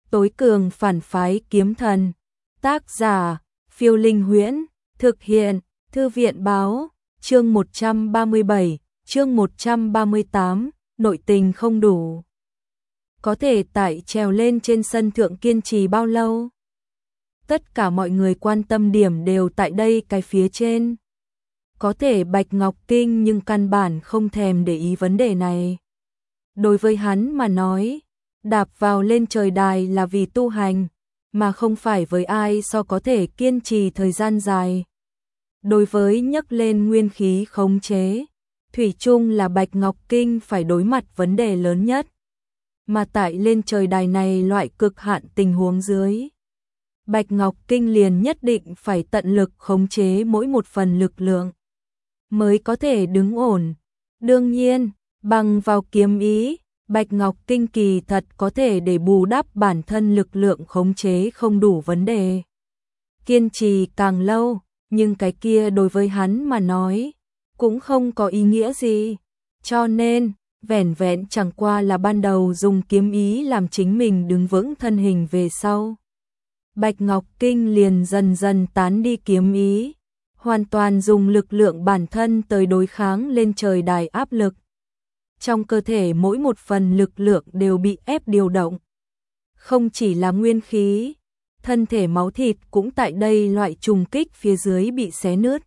Tối cường phản phái kiếm thần. Tác giả, Phiêu Linh Huyễn. Thực hiện, Thư viện báo. Chương 137, chương 138, nội tình không đủ. Có thể tại trèo lên trên sân thượng kiên trì bao lâu? Tất cả mọi người quan tâm điểm đều tại đây cái phía trên. Có thể Bạch Ngọc Kinh nhưng căn bản không thèm để ý vấn đề này. Đối với hắn mà nói, đạp vào lên trời đài là vì tu hành, mà không phải với ai so có thể kiên trì thời gian dài. Đối với nhấc lên nguyên khí khống chế, thủy chung là Bạch Ngọc Kinh phải đối mặt vấn đề lớn nhất. Mà tại lên trời đài này loại cực hạn tình huống dưới, Bạch Ngọc Kinh liền nhất định phải tận lực khống chế mỗi một phần lực lượng, mới có thể đứng ổn. Đương nhiên, bằng vào kiếm ý, Bạch Ngọc Kinh kỳ thật có thể để bù đắp bản thân lực lượng khống chế không đủ vấn đề. Kiên trì càng lâu, nhưng cái kia đối với hắn mà nói, cũng không có ý nghĩa gì. Cho nên, vẻn vẹn chẳng qua là ban đầu dùng kiếm ý làm chính mình đứng vững thân hình về sau. Bạch Ngọc Kinh liền dần dần tán đi kiếm ý, hoàn toàn dùng lực lượng bản thân tới đối kháng lên trời đài áp lực. Trong cơ thể mỗi một phần lực lượng đều bị ép điều động. Không chỉ là nguyên khí, thân thể máu thịt cũng tại đây loại trùng kích phía dưới bị xé nứt.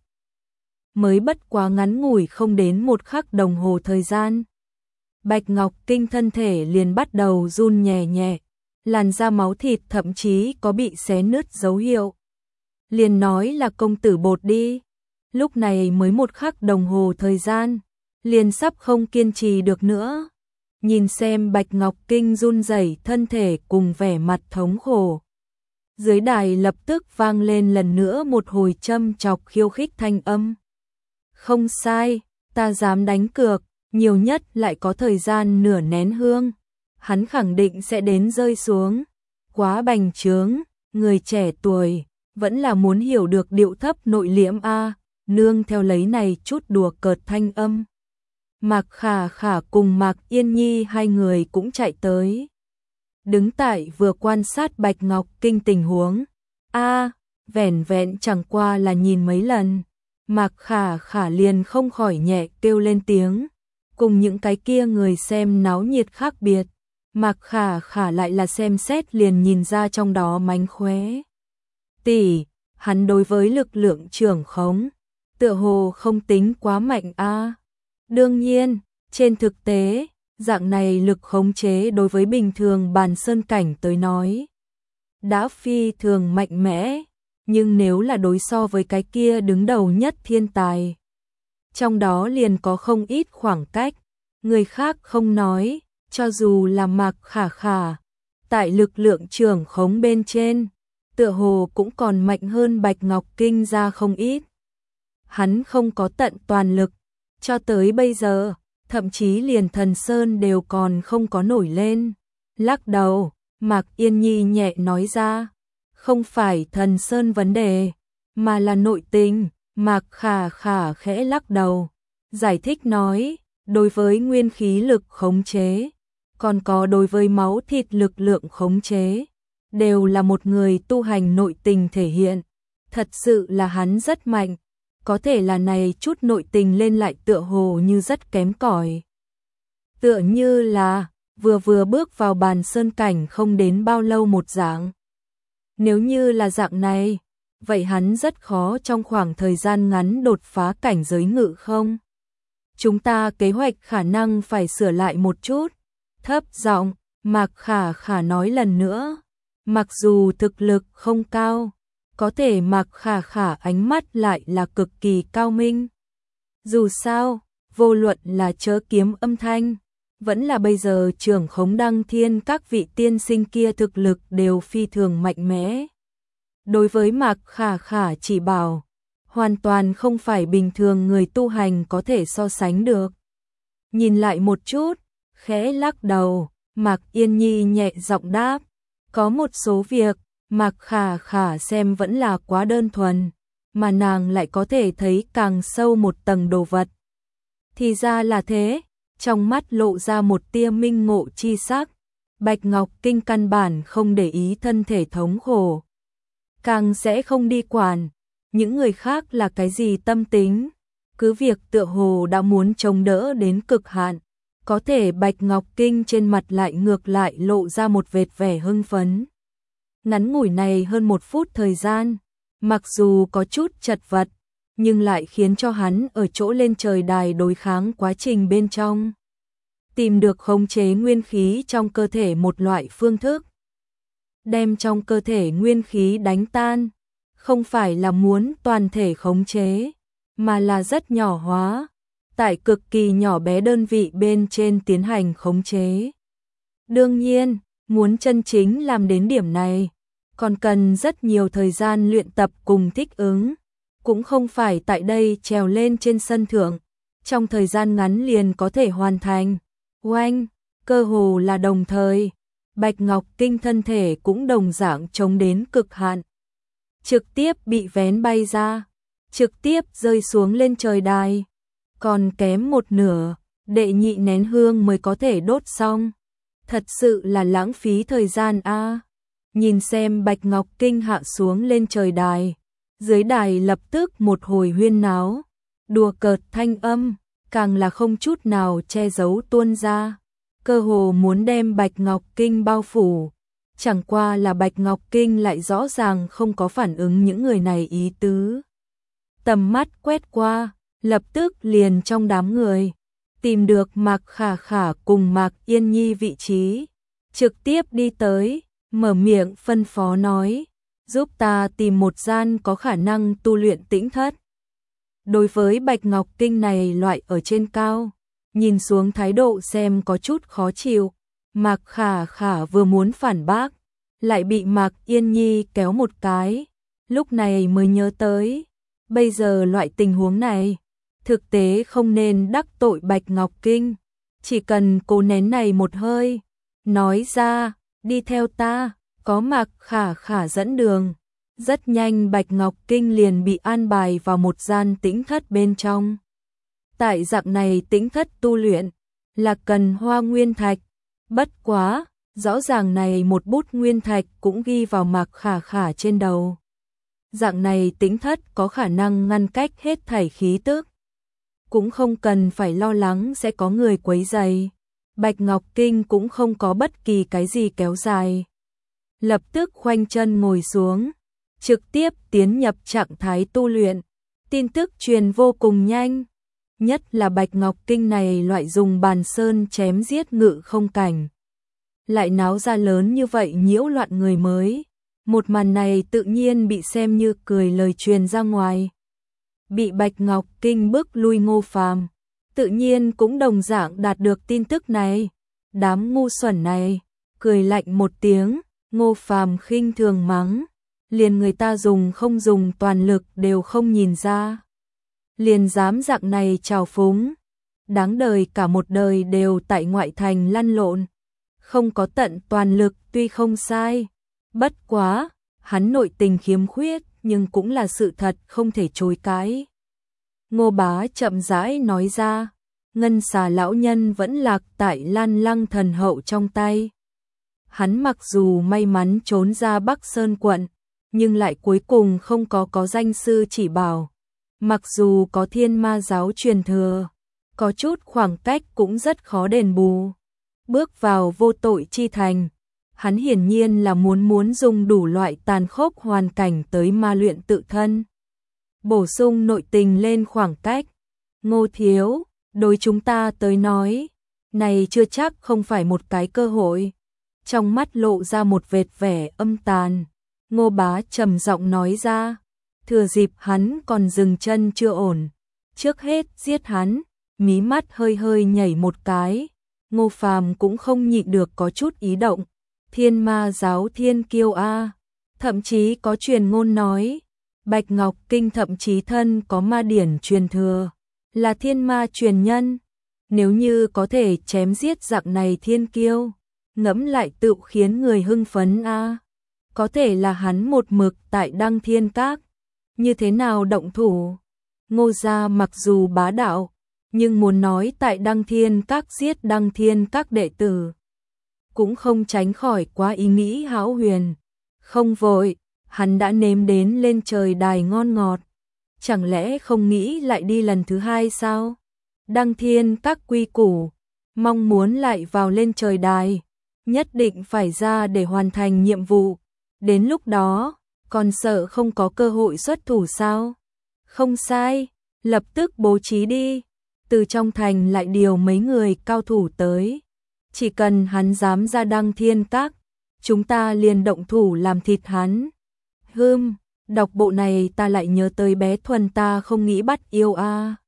Mới bất quá ngắn ngủi không đến một khắc đồng hồ thời gian, Bạch Ngọc Kinh thân thể liền bắt đầu run nhẹ nhẹ, làn da máu thịt thậm chí có bị xé nứt dấu hiệu. Liền nói là công tử bột đi, lúc này mới một khắc đồng hồ thời gian, liền sắp không kiên trì được nữa. Nhìn xem Bạch Ngọc Kinh run rẩy thân thể cùng vẻ mặt thống khổ. Dưới đài lập tức vang lên lần nữa một hồi châm chọc khiêu khích thanh âm. Không sai, ta dám đánh cược, nhiều nhất lại có thời gian nửa nén hương. Hắn khẳng định sẽ đến rơi xuống. Quá bành trướng, người trẻ tuổi, vẫn là muốn hiểu được điệu thấp nội liễm a. Nương theo lấy này chút đùa cợt thanh âm. Mạc Khả Khả cùng Mạc Yên Nhi hai người cũng chạy tới. Đứng tại vừa quan sát Bạch Ngọc Kinh tình huống. Vẻn vẹn chẳng qua là nhìn mấy lần. Mạc Khả Khả liền không khỏi nhẹ kêu lên tiếng. Cùng những cái kia người xem náo nhiệt khác biệt, Mạc Khả Khả lại là xem xét liền nhìn ra trong đó mánh khóe. Tỷ, hắn đối với lực lượng trưởng khống, tựa hồ không tính quá mạnh a. Đương nhiên, trên thực tế, dạng này lực khống chế đối với bình thường bàn sơn cảnh tới nói, đã phi thường mạnh mẽ, nhưng nếu là đối so với cái kia đứng đầu nhất thiên tài, trong đó liền có không ít khoảng cách. Người khác không nói, cho dù là Mạc Khả Khả, tại lực lượng trưởng khống bên trên, tựa hồ cũng còn mạnh hơn Bạch Ngọc Kinh ra không ít. Hắn không có tận toàn lực, cho tới bây giờ, thậm chí liền Thần Sơn đều còn không có nổi lên. Lắc đầu, Mạc Yên Nhi nhẹ nói ra, không phải Thần Sơn vấn đề, mà là nội tình. Mạc Khả Khả khẽ lắc đầu, giải thích nói, đối với nguyên khí lực khống chế, còn có đối với máu thịt lực lượng khống chế, đều là một người tu hành nội tình thể hiện. Thật sự là hắn rất mạnh, có thể là này chút nội tình lên lại tựa hồ như rất kém cỏi. Tựa như là vừa bước vào bàn sơn cảnh không đến bao lâu một dạng. Nếu như là dạng này, vậy hắn rất khó trong khoảng thời gian ngắn đột phá cảnh giới ngự không? Chúng ta kế hoạch khả năng phải sửa lại một chút. Thấp giọng, Mạc Khả Khả nói lần nữa. Mặc dù thực lực không cao, có thể Mạc Khả Khả ánh mắt lại là cực kỳ cao minh. Dù sao, vô luận là chớ kiếm âm thanh, vẫn là bây giờ trưởng khống đăng thiên các vị tiên sinh kia thực lực đều phi thường mạnh mẽ. Đối với Mạc Khả Khả chỉ bảo, hoàn toàn không phải bình thường người tu hành có thể so sánh được. Nhìn lại một chút, khẽ lắc đầu, Mạc Yên Nhi nhẹ giọng đáp, có một số việc, Mạc Khả Khả xem vẫn là quá đơn thuần, mà nàng lại có thể thấy càng sâu một tầng đồ vật. Thì ra là thế, trong mắt lộ ra một tia minh ngộ chi sắc. Bạch Ngọc Kinh căn bản không để ý thân thể thống khổ, càng sẽ không đi quản những người khác là cái gì tâm tính, cứ việc tựa hồ đã muốn chống đỡ đến cực hạn, có thể Bạch Ngọc Kinh trên mặt lại ngược lại lộ ra một vệt vẻ hưng phấn. Ngắn ngủi này hơn 1 phút thời gian, mặc dù có chút chật vật, nhưng lại khiến cho hắn ở chỗ lên trời đài đối kháng quá trình bên trong tìm được khống chế nguyên khí trong cơ thể một loại phương thức. Đem trong cơ thể nguyên khí đánh tan, không phải là muốn toàn thể khống chế, mà là rất nhỏ hóa, tại cực kỳ nhỏ bé đơn vị bên trên tiến hành khống chế. Đương nhiên, muốn chân chính làm đến điểm này, còn cần rất nhiều thời gian luyện tập cùng thích ứng, cũng không phải tại đây trèo lên trên sân thượng, trong thời gian ngắn liền có thể hoàn thành. Oanh, cơ hồ là đồng thời, Bạch Ngọc Kinh thân thể cũng đồng dạng chống đến cực hạn. Trực tiếp bị vén bay ra, trực tiếp rơi xuống lên trời đài. Còn kém một nửa, đệ nhị nén hương mới có thể đốt xong. Thật sự là lãng phí thời gian a. Nhìn xem Bạch Ngọc Kinh hạ xuống lên trời đài, dưới đài lập tức một hồi huyên náo, đùa cợt thanh âm, càng là không chút nào che giấu tuôn ra, cơ hồ muốn đem Bạch Ngọc Kinh bao phủ. Chẳng qua là Bạch Ngọc Kinh lại rõ ràng không có phản ứng những người này ý tứ. Tầm mắt quét qua, lập tức liền trong đám người, tìm được Mạc Khả Khả cùng Mạc Yên Nhi vị trí, trực tiếp đi tới, mở miệng phân phó nói, giúp ta tìm một gian có khả năng tu luyện tĩnh thất. Đối với Bạch Ngọc Kinh này loại ở trên cao, nhìn xuống thái độ xem có chút khó chịu, Mạc Khả Khả vừa muốn phản bác, lại bị Mạc Yên Nhi kéo một cái, lúc này mới nhớ tới, bây giờ loại tình huống này, thực tế không nên đắc tội Bạch Ngọc Kinh, chỉ cần cố nén này một hơi, nói ra, đi theo ta, có Mạc Khả Khả dẫn đường. Rất nhanh Bạch Ngọc Kinh liền bị an bài vào một gian tĩnh thất bên trong. Tại dạng này tĩnh thất tu luyện, là cần hoa nguyên thạch, bất quá, rõ ràng này một bút nguyên thạch cũng ghi vào Mạc Khả Khả trên đầu. Dạng này tĩnh thất có khả năng ngăn cách hết thảy khí tức, cũng không cần phải lo lắng sẽ có người quấy rầy. Bạch Ngọc Kinh cũng không có bất kỳ cái gì kéo dài. Lập tức khoanh chân ngồi xuống, trực tiếp tiến nhập trạng thái tu luyện. Tin tức truyền vô cùng nhanh, nhất là Bạch Ngọc Kinh này loại dùng bàn sơn chém giết ngự không cảnh. Lại náo ra lớn như vậy nhiễu loạn người mới. Một màn này tự nhiên bị xem như cười lời truyền ra ngoài. Bị Bạch Ngọc Kinh bức lui Ngô Phàm, tự nhiên cũng đồng dạng đạt được tin tức này. Đám ngu xuẩn này, cười lạnh một tiếng, Ngô Phàm khinh thường mắng, liền người ta dùng không dùng toàn lực đều không nhìn ra. Liền dám dạng này trào phúng, đáng đời cả một đời đều tại ngoại thành lăn lộn, không có tận toàn lực tuy không sai, bất quá, hắn nội tình khiếm khuyết nhưng cũng là sự thật không thể chối cãi. Ngô Bá chậm rãi nói ra, Ngân Xà lão nhân vẫn lạc tại Lan Lăng thần hậu trong tay. Hắn mặc dù may mắn trốn ra Bắc Sơn quận, nhưng lại cuối cùng không có danh sư chỉ bảo. Mặc dù có Thiên Ma giáo truyền thừa, có chút khoảng cách cũng rất khó đền bù. Bước vào vô tội chi thành, hắn hiển nhiên là muốn dùng đủ loại tàn khốc hoàn cảnh tới ma luyện tự thân, bổ sung nội tình lên khoảng cách. Ngô thiếu, đối chúng ta tới nói, này chưa chắc không phải một cái cơ hội. Trong mắt lộ ra một vệt vẻ âm tàn, Ngô Bá trầm giọng nói ra, thừa dịp hắn còn dừng chân chưa ổn, trước hết giết hắn. Mí mắt hơi hơi nhảy một cái, Ngô Phàm cũng không nhịn được có chút ý động. Thiên Ma giáo thiên kiêu a, thậm chí có truyền ngôn nói, Bạch Ngọc Kinh thậm chí thân có ma điển truyền thừa, là thiên ma truyền nhân. Nếu như có thể chém giết dạng này thiên kiêu, ngẫm lại tự khiến người hưng phấn a. Có thể là hắn một mực tại Đăng Thiên Các, như thế nào động thủ? Ngô gia mặc dù bá đạo, nhưng muốn nói tại Đăng Thiên Các giết Đăng Thiên Các đệ tử, cũng không tránh khỏi quá ý nghĩ hão huyền. Không vội, hắn đã nếm đến lên trời đài ngon ngọt. Chẳng lẽ không nghĩ lại đi lần thứ hai sao? Đăng thiên các quy củ, mong muốn lại vào lên trời đài, nhất định phải ra để hoàn thành nhiệm vụ. Đến lúc đó, còn sợ không có cơ hội xuất thủ sao? Không sai, lập tức bố trí đi. Từ trong thành lại điều mấy người cao thủ tới. Chỉ cần hắn dám ra đăng thiên các, chúng ta liền động thủ làm thịt hắn. Đọc bộ này ta lại nhớ tới bé Thuần ta không nghĩ bắt yêu a.